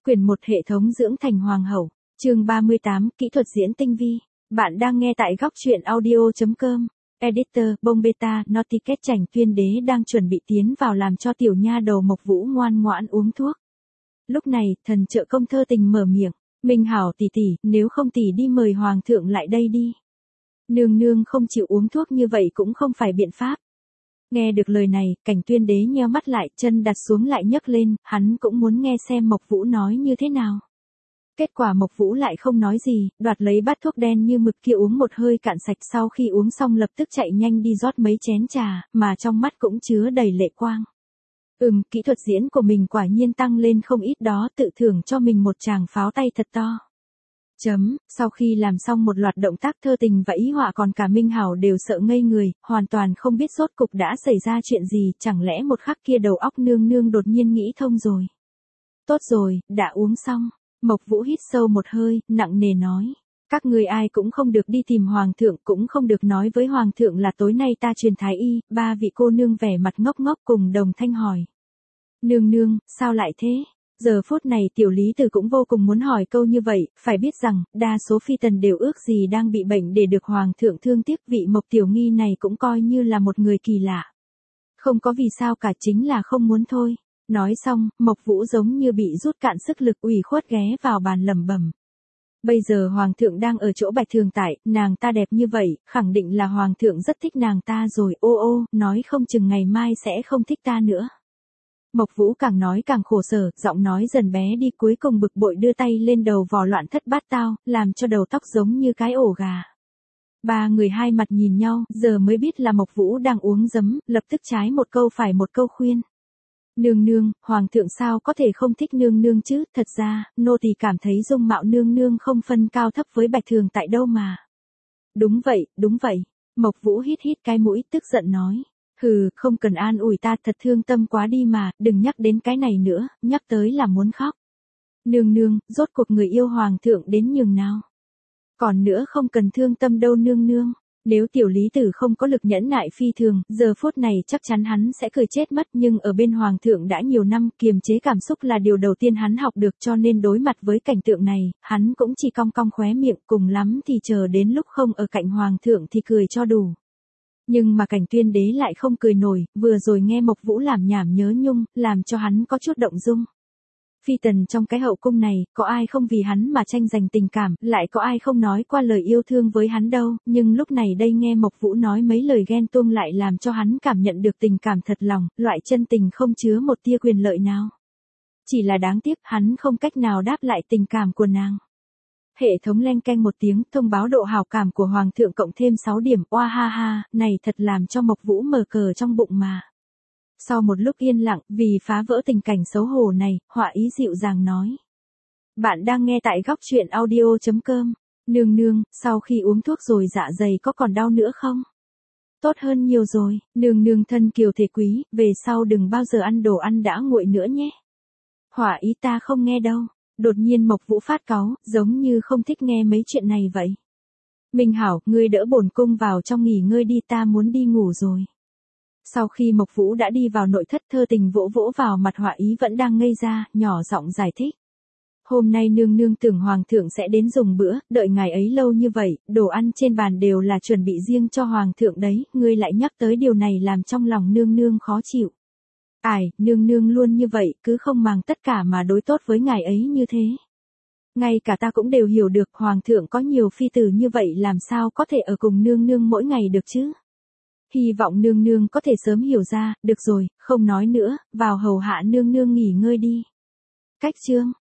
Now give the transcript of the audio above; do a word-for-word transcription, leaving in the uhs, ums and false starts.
Quyển một hệ thống dưỡng thành hoàng hậu, chương ba mươi tám, kỹ thuật diễn tinh vi. Bạn đang nghe tại góc truyện audio chấm com. Editor, bông beta, Notiket Chảnh Tuyên Đế đang chuẩn bị tiến vào làm cho tiểu nha đầu Mộc Vũ ngoan ngoãn uống thuốc. Lúc này, thần trợ công Thơ Tình mở miệng, Minh Hảo tỷ tỷ, nếu không tỷ đi mời hoàng thượng lại đây đi. Nương nương không chịu uống thuốc như vậy cũng không phải biện pháp. Nghe được lời này, Cảnh Tuyên Đế nheo mắt lại, chân đặt xuống lại nhấc lên, hắn cũng muốn nghe xem Mộc Vũ nói như thế nào. Kết quả Mộc Vũ lại không nói gì, đoạt lấy bát thuốc đen như mực kia uống một hơi cạn sạch, sau khi uống xong lập tức chạy nhanh đi rót mấy chén trà, mà trong mắt cũng chứa đầy lệ quang. Ừm, kỹ thuật diễn của mình quả nhiên tăng lên không ít đó, tự thưởng cho mình một tràng pháo tay thật to. Chấm, sau khi làm xong một loạt động tác thơ tình và ý họa, còn cả Minh Hảo đều sợ ngây người, hoàn toàn không biết rốt cục đã xảy ra chuyện gì, chẳng lẽ một khắc kia đầu óc nương nương đột nhiên nghĩ thông rồi. Tốt rồi, đã uống xong. Mộc Vũ hít sâu một hơi, nặng nề nói. Các người ai cũng không được đi tìm hoàng thượng, cũng không được nói với hoàng thượng là tối nay ta truyền thái y. Ba vị cô nương vẻ mặt ngốc ngốc cùng đồng thanh hỏi. Nương nương, sao lại thế? Giờ phút này tiểu lý tử cũng vô cùng muốn hỏi câu như vậy, phải biết rằng, đa số phi tần đều ước gì đang bị bệnh để được hoàng thượng thương tiếc, vị Mộc tiểu nghi này cũng coi như là một người kỳ lạ. Không có vì sao cả, chính là không muốn thôi. Nói xong, Mộc Vũ giống như bị rút cạn sức lực, ủy khuất ghé vào bàn lẩm bẩm. Bây giờ hoàng thượng đang ở chỗ Bạch Thường Tại, nàng ta đẹp như vậy, khẳng định là hoàng thượng rất thích nàng ta rồi, ô ô, nói không chừng ngày mai sẽ không thích ta nữa. Mộc Vũ càng nói càng khổ sở, giọng nói dần bé đi, cuối cùng bực bội đưa tay lên đầu vò loạn thất bát tao, làm cho đầu tóc giống như cái ổ gà. Ba người hai mặt nhìn nhau, giờ mới biết là Mộc Vũ đang uống giấm, lập tức trái một câu phải một câu khuyên. Nương nương, hoàng thượng sao có thể không thích nương nương chứ, thật ra, nô tỳ cảm thấy dung mạo nương nương không phân cao thấp với Bạch Thường Tại đâu mà. Đúng vậy, đúng vậy. Mộc Vũ hít hít cái mũi, tức giận nói. Hừ, không cần an ủi ta, thật thương tâm quá đi mà, đừng nhắc đến cái này nữa, nhắc tới là muốn khóc. Nương nương, rốt cuộc người yêu hoàng thượng đến nhường nào. Còn nữa không cần thương tâm đâu nương nương. Nếu tiểu lý tử không có lực nhẫn nại phi thường, giờ phút này chắc chắn hắn sẽ cười chết mất, nhưng ở bên hoàng thượng đã nhiều năm, kiềm chế cảm xúc là điều đầu tiên hắn học được, cho nên đối mặt với cảnh tượng này, hắn cũng chỉ cong cong khóe miệng, cùng lắm thì chờ đến lúc không ở cạnh hoàng thượng thì cười cho đủ. Nhưng mà Cảnh Tuyên Đế lại không cười nổi, vừa rồi nghe Mộc Vũ làm nhảm nhớ nhung, làm cho hắn có chút động dung. Phi tần trong cái hậu cung này, có ai không vì hắn mà tranh giành tình cảm, lại có ai không nói qua lời yêu thương với hắn đâu, nhưng lúc này đây nghe Mộc Vũ nói mấy lời ghen tuông lại làm cho hắn cảm nhận được tình cảm thật lòng, loại chân tình không chứa một tia quyền lợi nào. Chỉ là đáng tiếc hắn không cách nào đáp lại tình cảm của nàng. Hệ thống leng keng một tiếng, thông báo độ hảo cảm của hoàng thượng cộng thêm sáu điểm, oa ha ha, này thật làm cho Mộc Vũ mở cờ trong bụng mà. Sau một lúc yên lặng, vì phá vỡ tình cảnh xấu hổ này, họa ý dịu dàng nói. Bạn đang nghe tại góc truyện audio chấm com. Nương nương, sau khi uống thuốc rồi dạ dày có còn đau nữa không? Tốt hơn nhiều rồi, nương nương thân kiều thể quý, về sau đừng bao giờ ăn đồ ăn đã nguội nữa nhé. Họa ý ta không nghe đâu. Đột nhiên Mộc Vũ phát cáu, giống như không thích nghe mấy chuyện này vậy. Minh Hảo, ngươi đỡ bổn cung vào trong nghỉ ngơi đi, ta muốn đi ngủ rồi. Sau khi Mộc Vũ đã đi vào nội thất, Thơ Tình vỗ vỗ vào mặt họa ý vẫn đang ngây ra, nhỏ giọng giải thích. Hôm nay nương nương tưởng hoàng thượng sẽ đến dùng bữa, đợi ngày ấy lâu như vậy, đồ ăn trên bàn đều là chuẩn bị riêng cho hoàng thượng đấy, ngươi lại nhắc tới điều này làm trong lòng nương nương khó chịu. Ải, nương nương luôn như vậy, cứ không màng tất cả mà đối tốt với ngài ấy như thế. Ngay cả ta cũng đều hiểu được hoàng thượng có nhiều phi tử như vậy làm sao có thể ở cùng nương nương mỗi ngày được chứ. Hy vọng nương nương có thể sớm hiểu ra, được rồi, không nói nữa, vào hầu hạ nương nương nghỉ ngơi đi. Cách chương.